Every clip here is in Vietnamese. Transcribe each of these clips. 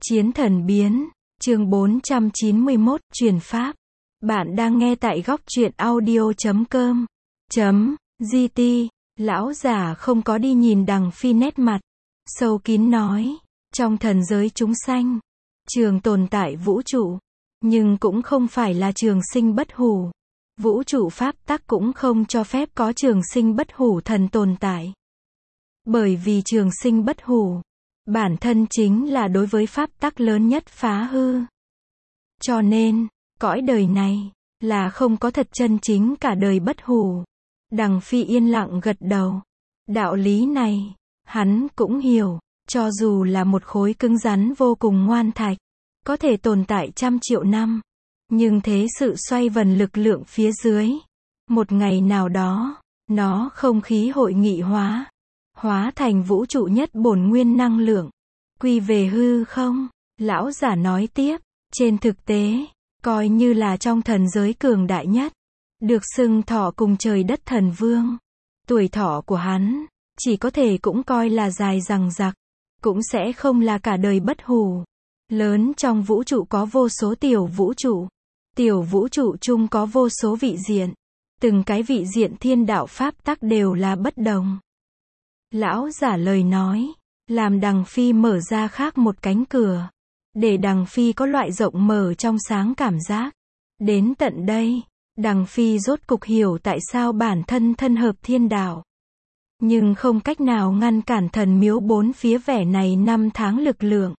Chiến thần biến, chương 491, truyền pháp. Bạn đang nghe tại góc truyện audio.com. GT, lão già không có đi nhìn Đằng Phi nét mặt, sâu kín nói, trong thần giới chúng sanh, trường tồn tại vũ trụ, nhưng cũng không phải là trường sinh bất hủ. Vũ trụ pháp tắc cũng không cho phép có trường sinh bất hủ thần tồn tại. Bởi vì trường sinh bất hủ, bản thân chính là đối với pháp tắc lớn nhất phá hư. Cho nên, cõi đời này, là không có thật chân chính cả đời bất hủ. Đằng Phi yên lặng gật đầu. Đạo lý này, hắn cũng hiểu, cho dù là một khối cứng rắn vô cùng ngoan thạch, có thể tồn tại trăm triệu năm, nhưng thế sự xoay vần lực lượng phía dưới, một ngày nào đó, nó không khí hội nghị hóa thành vũ trụ nhất bổn nguyên năng lượng, quy về hư không. Lão giả nói tiếp, trên thực tế, coi như là trong thần giới cường đại nhất, được xưng thọ cùng trời đất thần vương, tuổi thọ của hắn, chỉ có thể cũng coi là dài dằng dặc, cũng sẽ không là cả đời bất hủ. Lớn trong vũ trụ có vô số tiểu vũ trụ chung có vô số vị diện, từng cái vị diện thiên đạo pháp tắc đều là bất đồng. Lão giả lời nói, làm Đằng Phi mở ra khác một cánh cửa, để Đằng Phi có loại rộng mở trong sáng cảm giác. Đến tận đây, Đằng Phi rốt cục hiểu tại sao bản thân thân hợp thiên đạo, nhưng không cách nào ngăn cản thần miếu bốn phía vẻ này năm tháng lực lượng.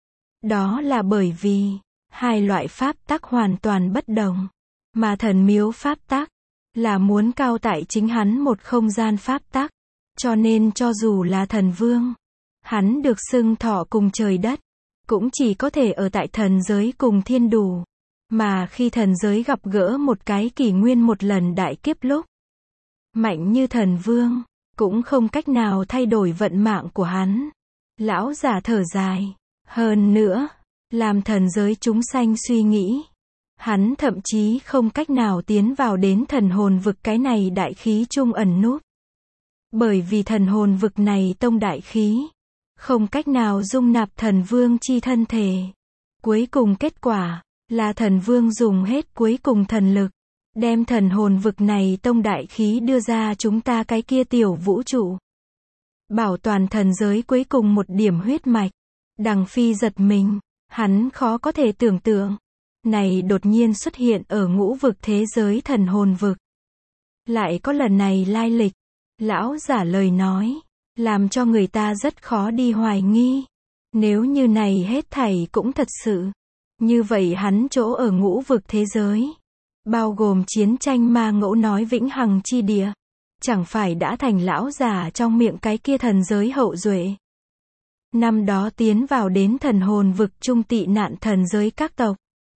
Đó là bởi vì, hai loại pháp tắc hoàn toàn bất đồng, mà thần miếu pháp tắc, là muốn cao tại chính hắn một không gian pháp tắc, cho nên cho dù là thần vương, hắn được xưng thọ cùng trời đất, cũng chỉ có thể ở tại thần giới cùng thiên đủ, mà khi thần giới gặp gỡ một cái kỷ nguyên một lần đại kiếp lúc, mạnh như thần vương, cũng không cách nào thay đổi vận mạng của hắn. Lão giả thở dài, hơn nữa, làm thần giới chúng sanh suy nghĩ, hắn thậm chí không cách nào tiến vào đến thần hồn vực cái này đại khí trung ẩn núp. Bởi vì thần hồn vực này tông đại khí, không cách nào dung nạp thần vương chi thân thể. Cuối cùng kết quả, là thần vương dùng hết cuối cùng thần lực, đem thần hồn vực này tông đại khí đưa ra chúng ta cái kia tiểu vũ trụ. Bảo toàn thần giới cuối cùng một điểm huyết mạch. Đằng Phi giật mình, hắn khó có thể tưởng tượng. Này đột nhiên xuất hiện ở ngũ vực thế giới thần hồn vực. Lại có lần này lai lịch. Lão giả lời nói, làm cho người ta rất khó đi hoài nghi. Nếu như này hết thảy cũng thật sự, như vậy hắn chỗ ở ngũ vực thế giới, bao gồm chiến tranh ma ngẫu nói vĩnh hằng chi địa, chẳng phải đã thành lão già trong miệng cái kia thần giới hậu duệ. Năm đó tiến vào đến thần hồn vực trung tị nạn thần giới các tộc.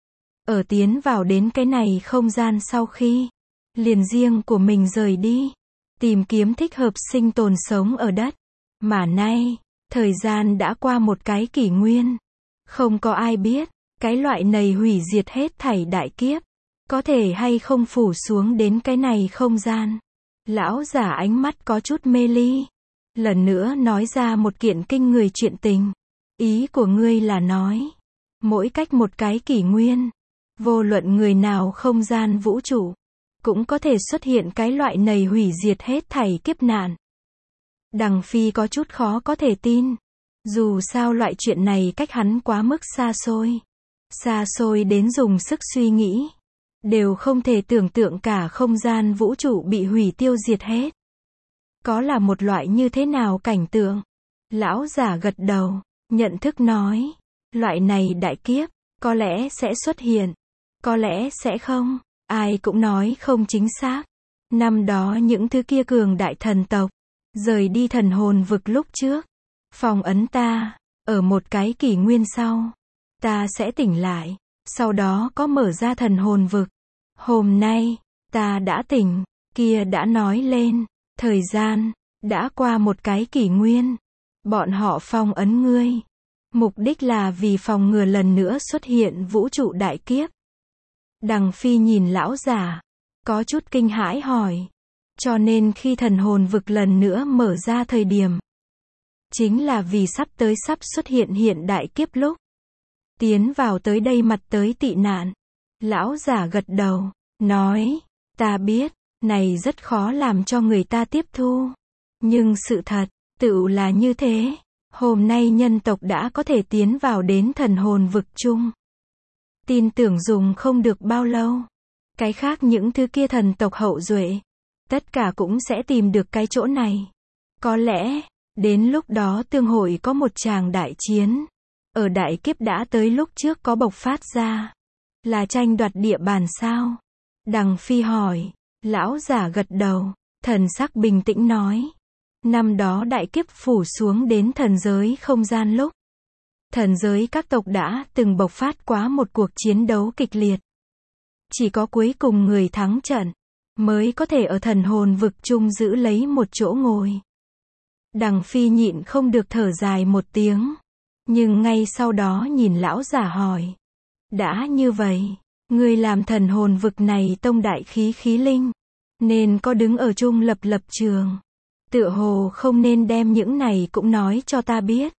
Ở tiến vào đến cái này không gian sau khi, liền riêng của mình rời đi, tìm kiếm thích hợp sinh tồn sống ở đất. Mà nay, thời gian đã qua một cái kỷ nguyên. Không có ai biết, cái loại này hủy diệt hết thảy đại kiếp, có thể hay không phủ xuống đến cái này không gian. Lão giả ánh mắt có chút mê ly. Lần nữa nói ra một kiện kinh người chuyện tình. Ý của ngươi là nói, mỗi cách một cái kỷ nguyên, vô luận người nào không gian vũ trụ, cũng có thể xuất hiện cái loại này hủy diệt hết thảy kiếp nạn. Đằng Phi có chút khó có thể tin. Dù sao loại chuyện này cách hắn quá mức xa xôi. Xa xôi đến dùng sức suy nghĩ, đều không thể tưởng tượng cả không gian vũ trụ bị hủy tiêu diệt hết. Có là một loại như thế nào cảnh tượng? Lão giả gật đầu, nhận thức nói, loại này đại kiếp, có lẽ sẽ xuất hiện, có lẽ sẽ không, ai cũng nói không chính xác. Năm đó những thứ kia cường đại thần tộc, rời đi thần hồn vực lúc trước, phong ấn ta, ở một cái kỷ nguyên sau, ta sẽ tỉnh lại, sau đó có mở ra thần hồn vực. Hôm nay, ta đã tỉnh, kia đã nói lên, thời gian, đã qua một cái kỷ nguyên. Bọn họ phong ấn ngươi. Mục đích là vì phòng ngừa lần nữa xuất hiện vũ trụ đại kiếp. Đằng Phi nhìn lão giả, có chút kinh hãi hỏi. Cho nên khi thần hồn vực lần nữa mở ra thời điểm, chính là vì sắp xuất hiện hiện đại kiếp lúc, tiến vào tới đây mặt tới tị nạn. Lão giả gật đầu, nói, ta biết, này rất khó làm cho người ta tiếp thu. Nhưng sự thật, tựu là như thế. Hôm nay nhân tộc đã có thể tiến vào đến thần hồn vực chung. Tin tưởng dùng không được bao lâu. Cái khác những thứ kia thần tộc hậu duệ, tất cả cũng sẽ tìm được cái chỗ này. Có lẽ, đến lúc đó tương hội có một tràng đại chiến. Ở đại kiếp đã tới lúc trước có bộc phát ra. Là tranh đoạt địa bàn sao? Đằng Phi hỏi. Lão giả gật đầu, thần sắc bình tĩnh nói. Năm đó đại kiếp phủ xuống đến thần giới không gian lúc. Thần giới các tộc đã từng bộc phát quá một cuộc chiến đấu kịch liệt. Chỉ có cuối cùng người thắng trận, mới có thể ở thần hồn vực chung giữ lấy một chỗ ngồi. Đằng Phi nhịn không được thở dài một tiếng. Nhưng ngay sau đó nhìn lão giả hỏi. Đã như vậy, người làm thần hồn vực này tông đại khí linh, nên có đứng ở chung lập trường. Tựa hồ không nên đem những này cũng nói cho ta biết.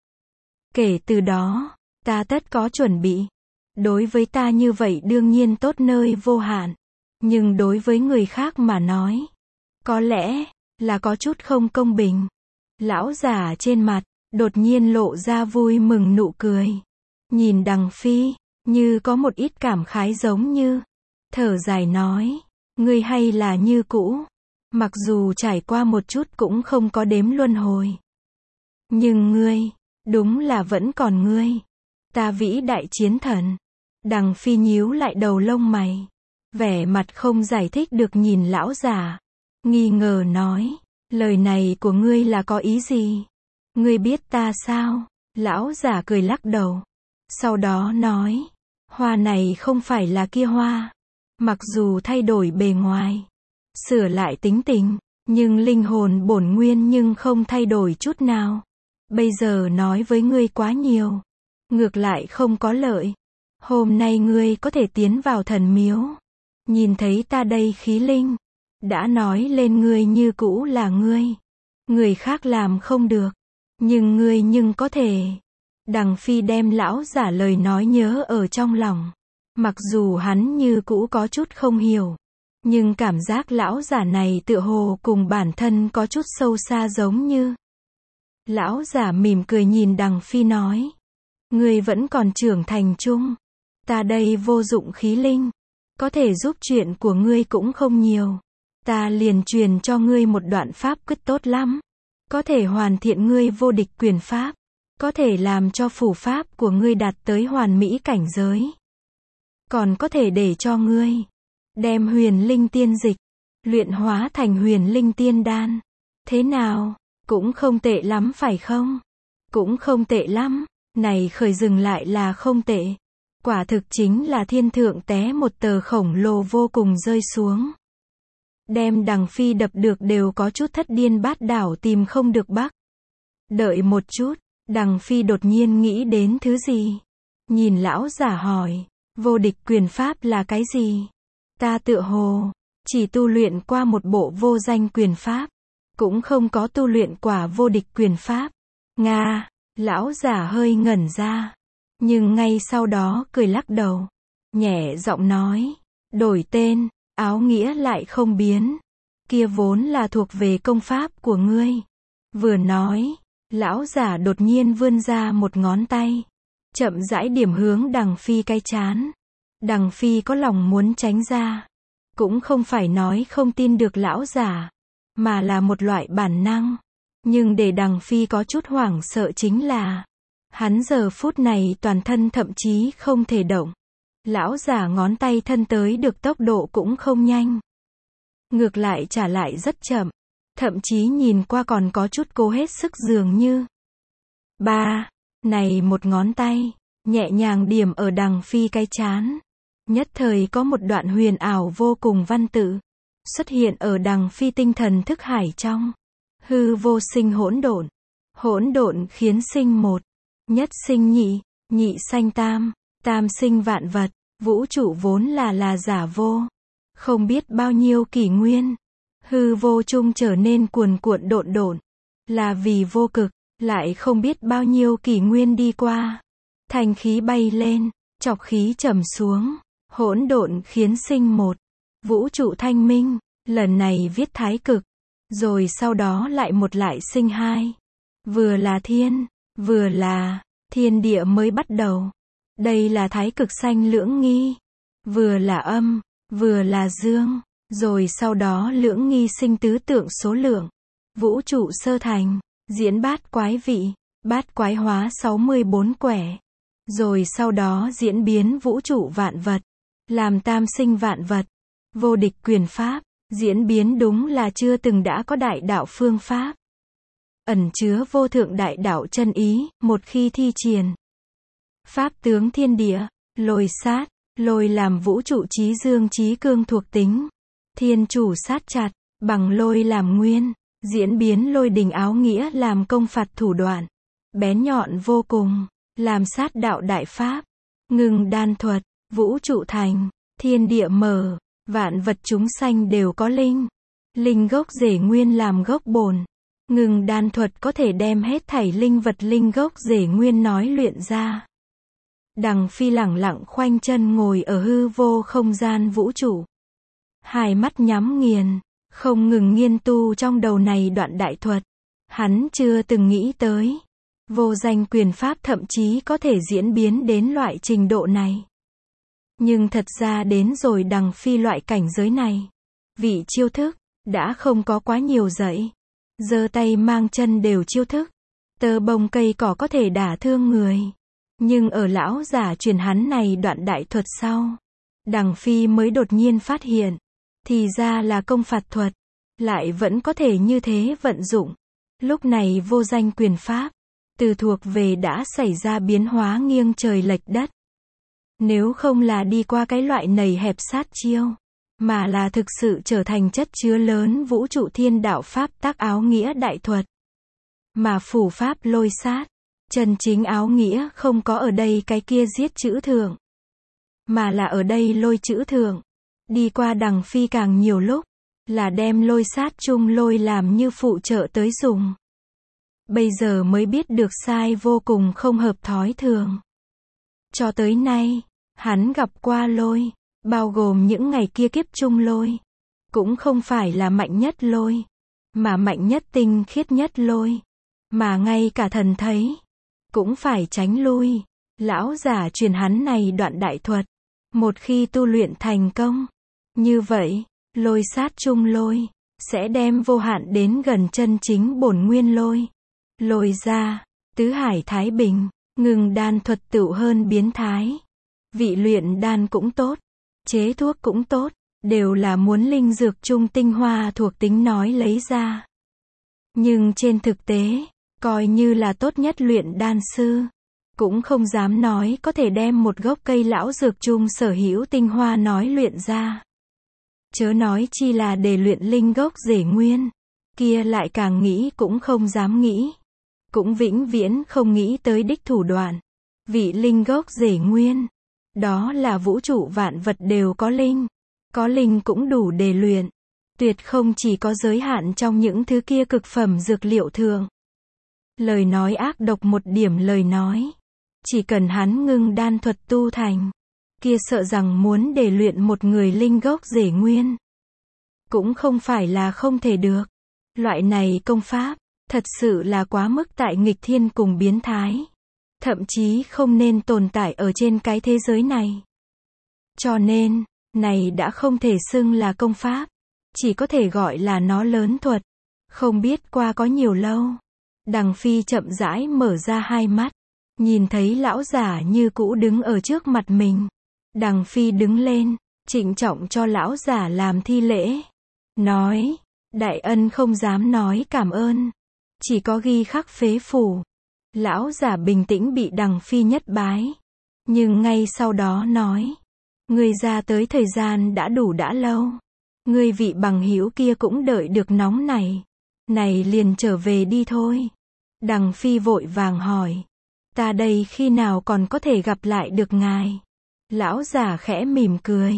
Kể từ đó, ta tất có chuẩn bị. Đối với ta như vậy đương nhiên tốt nơi vô hạn. Nhưng đối với người khác mà nói, có lẽ là có chút không công bình. Lão giả trên mặt đột nhiên lộ ra vui mừng nụ cười. Nhìn Đằng Phi, như có một ít cảm khái giống như thở dài nói, ngươi hay là như cũ. Mặc dù trải qua một chút cũng không có đếm luân hồi. Nhưng ngươi, đúng là vẫn còn ngươi. Ta vĩ đại chiến thần. Đằng Phi nhíu lại đầu lông mày. Vẻ mặt không giải thích được nhìn lão giả. Nghi ngờ nói, lời này của ngươi là có ý gì? Ngươi biết ta sao? Lão giả cười lắc đầu. Sau đó nói, hoa này không phải là kia hoa. Mặc dù thay đổi bề ngoài, sửa lại tính tình, nhưng linh hồn bổn nguyên nhưng không thay đổi chút nào. Bây giờ nói với ngươi quá nhiều, ngược lại không có lợi. Hôm nay ngươi có thể tiến vào thần miếu, nhìn thấy ta đây khí linh, đã nói lên ngươi như cũ là ngươi. Người khác làm không được, nhưng ngươi nhưng có thể. Đằng Phi đem lão giả lời nói nhớ ở trong lòng. Mặc dù hắn như cũ có chút không hiểu, nhưng cảm giác lão giả này tựa hồ cùng bản thân có chút sâu xa giống như. Lão giả mỉm cười nhìn Đằng Phi nói, ngươi vẫn còn trưởng thành chung. Ta đây vô dụng khí linh, có thể giúp chuyện của ngươi cũng không nhiều. Ta liền truyền cho ngươi một đoạn pháp quyết tốt lắm. Có thể hoàn thiện ngươi vô địch quyền pháp. Có thể làm cho phủ pháp của ngươi đạt tới hoàn mỹ cảnh giới. Còn có thể để cho ngươi đem huyền linh tiên dịch luyện hóa thành huyền linh tiên đan. Thế nào? Cũng không tệ lắm phải không? Cũng không tệ lắm. Này khởi dừng lại là không tệ. Quả thực chính là thiên thượng té một tờ khổng lồ vô cùng rơi xuống. Đem Đằng Phi đập được đều có chút thất điên bát đảo tìm không được bắc. Đợi một chút, Đằng Phi đột nhiên nghĩ đến thứ gì? Nhìn lão giả hỏi, vô địch quyền pháp là cái gì? Ta tựa hồ chỉ tu luyện qua một bộ vô danh quyền pháp, cũng không có tu luyện quả vô địch quyền pháp. Nga, lão giả hơi ngẩn ra, nhưng ngay sau đó cười lắc đầu, nhẹ giọng nói, đổi tên, áo nghĩa lại không biến. Kia vốn là thuộc về công pháp của ngươi. Vừa nói, lão giả đột nhiên vươn ra một ngón tay, chậm rãi điểm hướng Đằng Phi cái trán. Đằng Phi có lòng muốn tránh ra, cũng không phải nói không tin được lão giả, mà là một loại bản năng. Nhưng để Đằng Phi có chút hoảng sợ chính là, hắn giờ phút này toàn thân thậm chí không thể động. Lão giả ngón tay thân tới được tốc độ cũng không nhanh. Ngược lại trả lại rất chậm. Thậm chí nhìn qua còn có chút cố hết sức dường như. Này một ngón tay, nhẹ nhàng điểm ở Đằng Phi cái trán. Nhất thời có một đoạn huyền ảo vô cùng văn tự xuất hiện ở Đằng Phi tinh thần thức hải trong. Hư vô sinh hỗn độn. Hỗn độn khiến sinh một. Nhất sinh nhị. Nhị sanh tam. Tam sinh vạn vật. Vũ trụ vốn là giả vô. Không biết bao nhiêu kỷ nguyên. Hư vô chung trở nên cuồn cuộn độn. Là vì vô cực. Lại không biết bao nhiêu kỷ nguyên đi qua. Thanh khí bay lên, trọc khí trầm xuống, hỗn độn khiến sinh một. Vũ trụ thanh minh, lần này viết thái cực, rồi sau đó lại sinh hai. Vừa là thiên, vừa là thiên địa mới bắt đầu. Đây là thái cực sanh lưỡng nghi. Vừa là âm, vừa là dương, rồi sau đó lưỡng nghi sinh tứ tượng số lượng. Vũ trụ sơ thành, diễn bát quái vị, bát quái hóa 64 quẻ. Rồi sau đó diễn biến vũ trụ vạn vật, làm tam sinh vạn vật, vô địch quyền pháp, diễn biến đúng là chưa từng đã có đại đạo phương pháp. Ẩn chứa vô thượng đại đạo chân ý, một khi thi triển. Pháp tướng thiên địa, lôi sát, lôi làm vũ trụ chí dương chí cương thuộc tính. Thiên chủ sát chặt, bằng lôi làm nguyên, diễn biến lôi đình áo nghĩa làm công phạt thủ đoạn. Bén nhọn vô cùng, làm sát đạo đại pháp. Ngừng đan thuật, vũ trụ thành, thiên địa mở, vạn vật chúng sanh đều có linh. Linh gốc rễ nguyên làm gốc bổn. Ngừng đan thuật có thể đem hết thảy linh vật linh gốc rễ nguyên nói luyện ra. Đằng Phi lẳng lặng khoanh chân ngồi ở hư vô không gian vũ trụ. Hai mắt nhắm nghiền, không ngừng nghiên tu trong đầu này đoạn đại thuật. Hắn chưa từng nghĩ tới. Vô danh quyền pháp thậm chí có thể diễn biến đến loại trình độ này. Nhưng thật ra đến rồi Đằng Phi loại cảnh giới này. Vị chiêu thức, đã không có quá nhiều dạy. Giơ tay mang chân đều chiêu thức. Tơ bông cây cỏ có thể đả thương người. Nhưng ở lão giả truyền hắn này đoạn đại thuật sau, Đằng Phi mới đột nhiên phát hiện. Thì ra là công phạt thuật, lại vẫn có thể như thế vận dụng. Lúc này vô danh quyền pháp, từ thuộc về đã xảy ra biến hóa nghiêng trời lệch đất. Nếu không là đi qua cái loại nầy hẹp sát chiêu, mà là thực sự trở thành chất chứa lớn vũ trụ thiên đạo pháp tác áo nghĩa đại thuật. Mà phủ pháp lôi sát, chân chính áo nghĩa không có ở đây cái kia giết chữ thượng, mà là ở đây lôi chữ thượng. Đi qua Đằng Phi càng nhiều lúc, là đem lôi sát chung lôi làm như phụ trợ tới dùng. Bây giờ mới biết được sai vô cùng không hợp thói thường. Cho tới nay, hắn gặp qua lôi, bao gồm những ngày kia kiếp chung lôi. Cũng không phải là mạnh nhất lôi, mà mạnh nhất tinh khiết nhất lôi. Mà ngay cả thần thấy, cũng phải tránh lui. Lão giả truyền hắn này đoạn đại thuật. Một khi tu luyện thành công, như vậy, lôi sát chung lôi, sẽ đem vô hạn đến gần chân chính bổn nguyên lôi. Lôi ra, tứ hải thái bình, ngừng đan thuật tựu hơn biến thái. Vị luyện đan cũng tốt, chế thuốc cũng tốt, đều là muốn linh dược chung tinh hoa thuộc tính nói lấy ra. Nhưng trên thực tế, coi như là tốt nhất luyện đan sư, cũng không dám nói có thể đem một gốc cây lão dược chung sở hữu tinh hoa nói luyện ra. Chớ nói chi là để luyện linh gốc rễ nguyên, kia lại càng nghĩ cũng không dám nghĩ. Cũng vĩnh viễn không nghĩ tới đích thủ đoạn. Vị linh gốc rễ nguyên, đó là vũ trụ vạn vật đều có linh cũng đủ để luyện. Tuyệt không chỉ có giới hạn trong những thứ kia cực phẩm dược liệu thường. Lời nói ác độc một điểm lời nói, chỉ cần hắn ngưng đan thuật tu thành, kia sợ rằng muốn để luyện một người linh gốc rễ nguyên, cũng không phải là không thể được. Loại này công pháp, thật sự là quá mức tại nghịch thiên cùng biến thái. Thậm chí không nên tồn tại ở trên cái thế giới này. Cho nên, này đã không thể xưng là công pháp, chỉ có thể gọi là nó lớn thuật. Không biết qua có nhiều lâu, Đằng Phi chậm rãi mở ra hai mắt, nhìn thấy lão giả như cũ đứng ở trước mặt mình. Đằng Phi đứng lên, trịnh trọng cho lão giả làm thi lễ. Nói, đại ân không dám nói cảm ơn, chỉ có ghi khắc phế phủ. Lão giả bình tĩnh bị Đằng Phi nhất bái. Nhưng ngay sau đó nói, ngươi ra tới thời gian đã đủ đã lâu. Ngươi vị bằng hữu kia cũng đợi được nóng này. Này liền trở về đi thôi. Đằng Phi vội vàng hỏi, ta đây khi nào còn có thể gặp lại được ngài? Lão giả khẽ mỉm cười,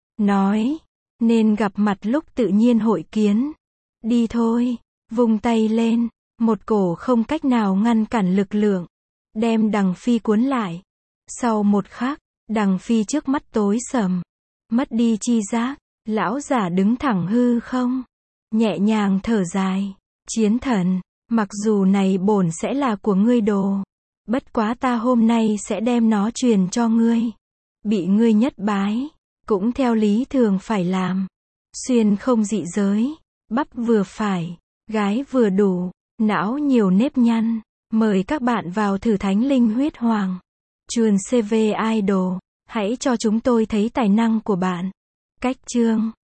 nói, nên gặp mặt lúc tự nhiên hội kiến. Đi thôi, vung tay lên, một cổ không cách nào ngăn cản lực lượng, đem Đằng Phi cuốn lại. Sau một khắc, Đằng Phi trước mắt tối sầm, mất đi chi giác, lão giả đứng thẳng hư không, nhẹ nhàng thở dài, chiến thần, mặc dù này bổn sẽ là của ngươi đồ, bất quá ta hôm nay sẽ đem nó truyền cho ngươi. Bị ngươi nhất bái, cũng theo lý thường phải làm. Xuyên không dị giới, bắp vừa phải, gái vừa đủ, não nhiều nếp nhăn. Mời các bạn vào thử Thánh Linh Huyết Hoàng. Chuồn CV Idol, hãy cho chúng tôi thấy tài năng của bạn. Cách chương